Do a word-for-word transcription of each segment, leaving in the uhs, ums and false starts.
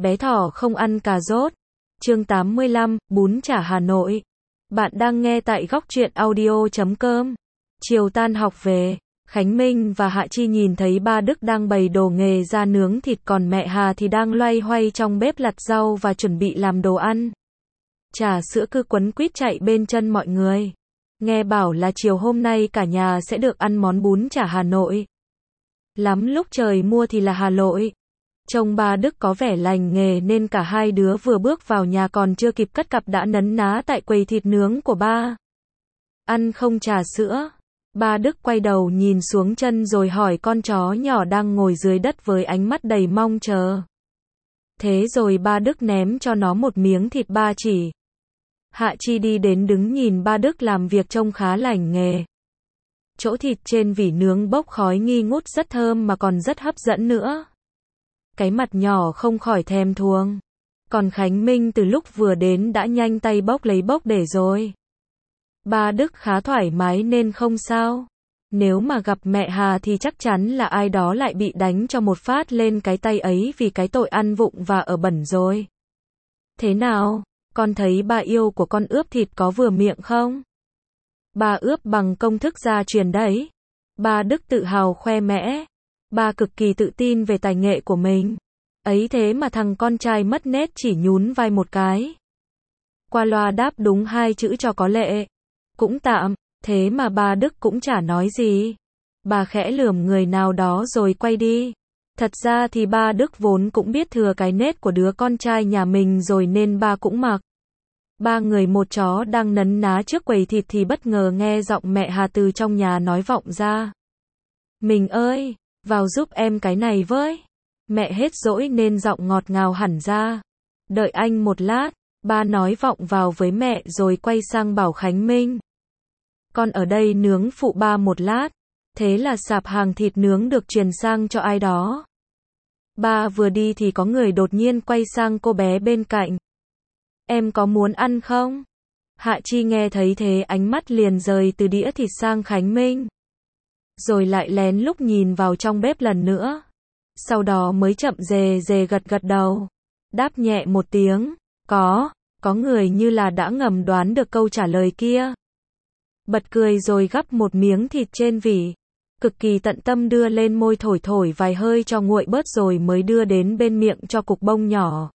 Bé thỏ không ăn cà rốt. Chương tám mươi lăm, bún chả Hà Nội. Bạn đang nghe tại góc truyện audio chấm com. Chiều tan học về, Khánh Minh và Hạ Chi nhìn thấy ba Đức đang bày đồ nghề ra nướng thịt, còn mẹ Hà thì đang loay hoay trong bếp lặt rau và chuẩn bị làm đồ ăn. Trà sữa cứ quấn quýt chạy bên chân mọi người. Nghe bảo là chiều hôm nay cả nhà sẽ được ăn món bún chả Hà Nội. Lắm lúc trời mua thì là Hà Nội. Trông ba Đức có vẻ lành nghề nên cả hai đứa vừa bước vào nhà còn chưa kịp cất cặp đã nấn ná tại quầy thịt nướng của ba. Ăn không trà sữa? Ba Đức quay đầu nhìn xuống chân rồi hỏi con chó nhỏ đang ngồi dưới đất với ánh mắt đầy mong chờ. Thế rồi ba Đức ném cho nó một miếng thịt ba chỉ. Hạ Chi đi đến đứng nhìn ba Đức làm việc trông khá lành nghề. Chỗ thịt trên vỉ nướng bốc khói nghi ngút rất thơm mà còn rất hấp dẫn nữa. Cái mặt nhỏ không khỏi thèm thuồng. Còn Khánh Minh từ lúc vừa đến đã nhanh tay bốc lấy bốc để rồi. Ba Đức khá thoải mái nên không sao. Nếu mà gặp mẹ Hà thì chắc chắn là ai đó lại bị đánh cho một phát lên cái tay ấy vì cái tội ăn vụng và ở bẩn rồi. Thế nào, con thấy bà yêu của con ướp thịt có vừa miệng không? Bà ướp bằng công thức gia truyền đấy. Ba Đức tự hào khoe mẽ. Ba cực kỳ tự tin về tài nghệ của mình. Ấy thế mà thằng con trai mất nét chỉ nhún vai một cái. Qua loa đáp đúng hai chữ cho có lệ. Cũng tạm, thế mà ba Đức cũng chả nói gì. Bà khẽ lườm người nào đó rồi quay đi. Thật ra thì ba Đức vốn cũng biết thừa cái nết của đứa con trai nhà mình rồi nên ba cũng mặc. Ba người một chó đang nấn ná trước quầy thịt thì bất ngờ nghe giọng mẹ Hà từ trong nhà nói vọng ra. Mình ơi, vào giúp em cái này với. Mẹ hết dỗi nên giọng ngọt ngào hẳn ra. Đợi anh một lát, ba nói vọng vào với mẹ rồi quay sang bảo Khánh Minh. Con ở đây nướng phụ ba một lát. Thế là sạp hàng thịt nướng được truyền sang cho ai đó. Ba vừa đi thì có người đột nhiên quay sang cô bé bên cạnh. Em có muốn ăn không? Hạ Chi nghe thấy thế ánh mắt liền rời từ đĩa thịt sang Khánh Minh. Rồi lại lén lút nhìn vào trong bếp lần nữa. Sau đó mới chậm rề rề gật gật đầu. Đáp nhẹ một tiếng. Có, có người như là đã ngầm đoán được câu trả lời kia. Bật cười rồi gắp một miếng thịt trên vỉ. Cực kỳ tận tâm đưa lên môi thổi thổi vài hơi cho nguội bớt rồi mới đưa đến bên miệng cho cục bông nhỏ.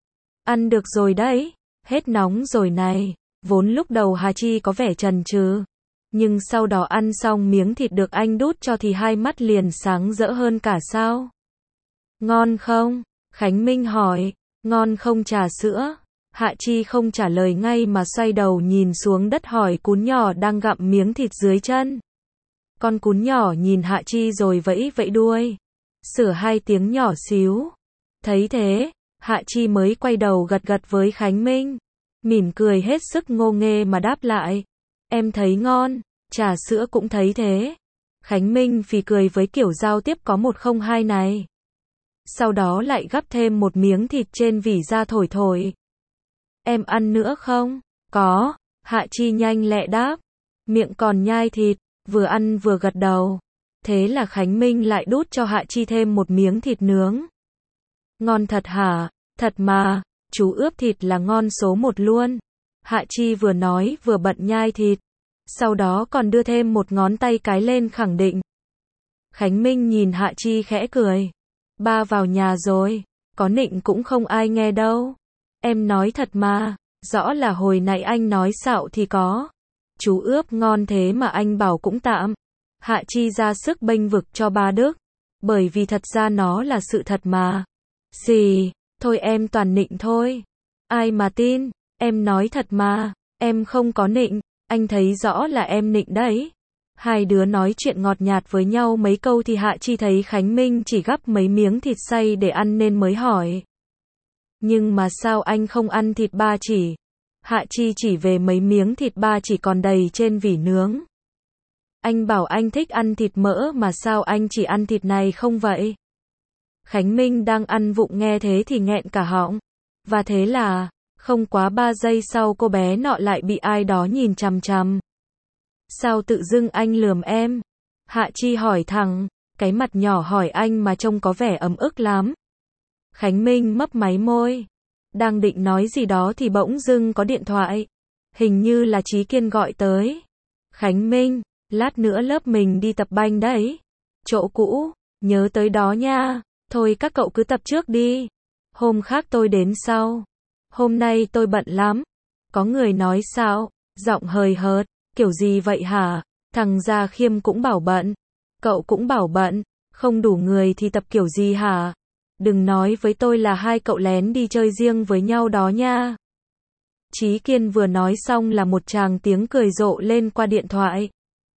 Ăn được rồi đấy, hết nóng rồi này. Vốn lúc đầu Hà Chi có vẻ chần chừ. Nhưng sau đó ăn xong miếng thịt được anh đút cho thì hai mắt liền sáng rỡ hơn cả sao. Ngon không? Khánh Minh hỏi. Ngon không trà sữa? Hạ Chi không trả lời ngay mà xoay đầu nhìn xuống đất hỏi cún nhỏ đang gặm miếng thịt dưới chân. Con cún nhỏ nhìn Hạ Chi rồi vẫy vẫy đuôi. Sửa hai tiếng nhỏ xíu. Thấy thế, Hạ Chi mới quay đầu gật gật với Khánh Minh. Mỉm cười hết sức ngô nghê mà đáp lại. Em thấy ngon, trà sữa cũng thấy thế. Khánh Minh phì cười với kiểu giao tiếp có một không hai này. Sau đó lại gắp thêm một miếng thịt trên vỉ ra thổi thổi. Em ăn nữa không? Có, Hạ Chi nhanh lẹ đáp. Miệng còn nhai thịt, vừa ăn vừa gật đầu. Thế là Khánh Minh lại đút cho Hạ Chi thêm một miếng thịt nướng. Ngon thật hả? Thật mà, chú ướp thịt là ngon số một luôn. Hạ Chi vừa nói vừa bận nhai thịt. Sau đó còn đưa thêm một ngón tay cái lên khẳng định. Khánh Minh nhìn Hạ Chi khẽ cười. Ba vào nhà rồi, có nịnh cũng không ai nghe đâu. Em nói thật mà, rõ là hồi nãy anh nói xạo thì có. Chú ướp ngon thế mà anh bảo cũng tạm. Hạ Chi ra sức bênh vực cho ba Đức. Bởi vì thật ra nó là sự thật mà. Gì, thôi em toàn nịnh thôi. Ai mà tin, em nói thật mà, em không có nịnh, anh thấy rõ là em nịnh đấy. Hai đứa nói chuyện ngọt nhạt với nhau mấy câu thì Hạ Chi thấy Khánh Minh chỉ gắp mấy miếng thịt xay để ăn nên mới hỏi. Nhưng mà sao anh không ăn thịt ba chỉ? Hạ Chi chỉ về mấy miếng thịt ba chỉ còn đầy trên vỉ nướng. Anh bảo anh thích ăn thịt mỡ mà sao anh chỉ ăn thịt này không vậy? Khánh Minh đang ăn vụng nghe thế thì nghẹn cả họng. Và thế là, không quá ba giây sau cô bé nọ lại bị ai đó nhìn chằm chằm. Sao tự dưng anh lườm em? Hạ Chi hỏi thẳng, cái mặt nhỏ hỏi anh mà trông có vẻ ấm ức lắm. Khánh Minh mấp máy môi. Đang định nói gì đó thì bỗng dưng có điện thoại. Hình như là Chí Kiên gọi tới. Khánh Minh, lát nữa lớp mình đi tập banh đấy. Chỗ cũ, nhớ tới đó nha. Thôi các cậu cứ tập trước đi. Hôm khác tôi đến sau. Hôm nay tôi bận lắm. Có người nói sao? Giọng hời hợt. Kiểu gì vậy hả? Thằng Gia Khiêm cũng bảo bận. Cậu cũng bảo bận. Không đủ người thì tập kiểu gì hả? Đừng nói với tôi là hai cậu lén đi chơi riêng với nhau đó nha. Chí Kiên vừa nói xong là một tràng tiếng cười rộ lên qua điện thoại.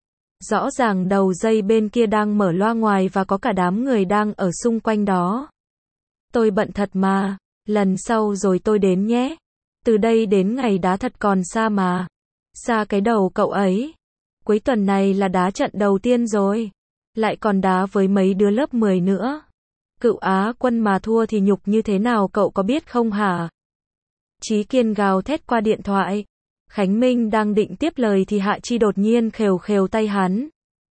Rõ ràng đầu dây bên kia đang mở loa ngoài và có cả đám người đang ở xung quanh đó. Tôi bận thật mà, lần sau rồi tôi đến nhé. Từ đây đến ngày đá thật còn xa mà. Xa cái đầu cậu ấy. Cuối tuần này là đá trận đầu tiên rồi. Lại còn đá với mấy đứa lớp mười nữa. Cựu Á quân mà thua thì nhục như thế nào cậu có biết không hả? Chí Kiên gào thét qua điện thoại. Khánh Minh đang định tiếp lời thì Hạ Chi đột nhiên khều khều tay hắn.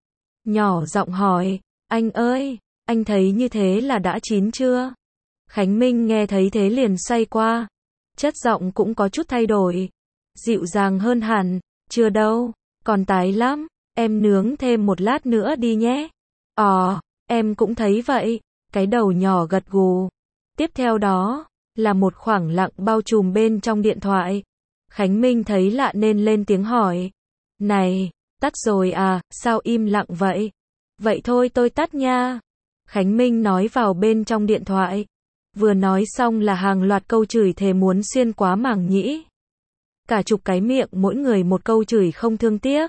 Nhỏ giọng hỏi, anh ơi, anh thấy như thế là đã chín chưa? Khánh Minh nghe thấy thế liền xoay qua. Chất giọng cũng có chút thay đổi. Dịu dàng hơn hẳn, chưa đâu, còn tái lắm, em nướng thêm một lát nữa đi nhé. Ờ, em cũng thấy vậy, cái đầu nhỏ gật gù. Tiếp theo đó, là một khoảng lặng bao trùm bên trong điện thoại. Khánh Minh thấy lạ nên lên tiếng hỏi. Này, tắt rồi à, sao im lặng vậy? Vậy thôi tôi tắt nha. Khánh Minh nói vào bên trong điện thoại. Vừa nói xong là hàng loạt câu chửi thề muốn xuyên quá màng nhĩ. Cả chục cái miệng mỗi người một câu chửi không thương tiếc.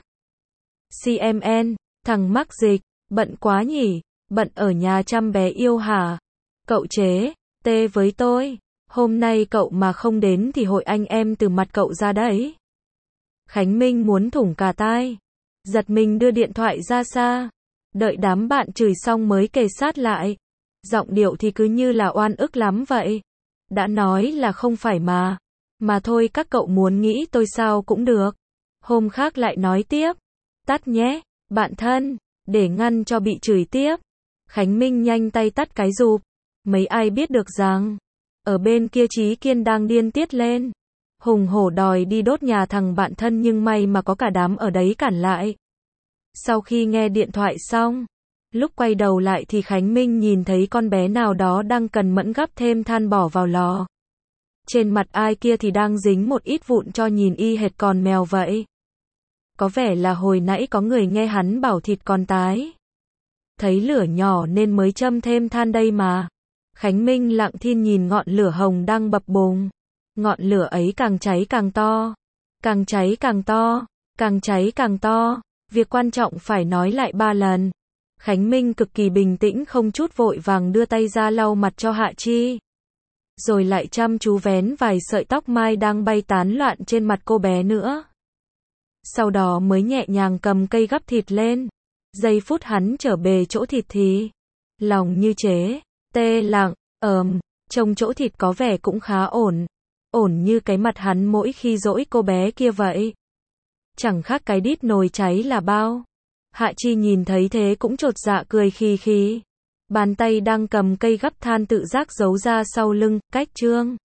xê em en, thằng mắc dịch, bận quá nhỉ, bận ở nhà chăm bé yêu hả? Cậu chế, tê với tôi, hôm nay cậu mà không đến thì hội anh em từ mặt cậu ra đấy. Khánh Minh muốn thủng cả tai, giật mình đưa điện thoại ra xa, đợi đám bạn chửi xong mới kề sát lại. Giọng điệu thì cứ như là oan ức lắm vậy. Đã nói là không phải mà. Mà thôi các cậu muốn nghĩ tôi sao cũng được. Hôm khác lại nói tiếp. Tắt nhé, bạn thân, để ngăn cho bị chửi tiếp. Khánh Minh nhanh tay tắt cái rụp. Mấy ai biết được rằng, ở bên kia Chí Kiên đang điên tiết lên. Hùng hổ đòi đi đốt nhà thằng bạn thân nhưng may mà có cả đám ở đấy cản lại. Sau khi nghe điện thoại xong, lúc quay đầu lại thì Khánh Minh nhìn thấy con bé nào đó đang cần mẫn gắp thêm than bỏ vào lò. Trên mặt ai kia thì đang dính một ít vụn cho nhìn y hệt con mèo vậy. Có vẻ là hồi nãy có người nghe hắn bảo thịt còn tái. Thấy lửa nhỏ nên mới châm thêm than đây mà. Khánh Minh lặng thinh nhìn ngọn lửa hồng đang bập bùng. Ngọn lửa ấy càng cháy càng to. Càng cháy càng to. Càng cháy càng to. Việc quan trọng phải nói lại ba lần. Khánh Minh cực kỳ bình tĩnh không chút vội vàng đưa tay ra lau mặt cho Hạ Chi. Rồi lại chăm chú vén vài sợi tóc mai đang bay tán loạn trên mặt cô bé nữa. Sau đó mới nhẹ nhàng cầm cây gắp thịt lên. Giây phút hắn trở bề chỗ thịt thì lòng như chế, tê lặng, ờm, trông chỗ thịt có vẻ cũng khá ổn. Ổn như cái mặt hắn mỗi khi dỗi cô bé kia vậy. Chẳng khác cái đít nồi cháy là bao. Hạ Chi nhìn thấy thế cũng chột dạ cười khì khì. Bàn tay đang cầm cây gắp than tự giác giấu ra sau lưng, cách trương.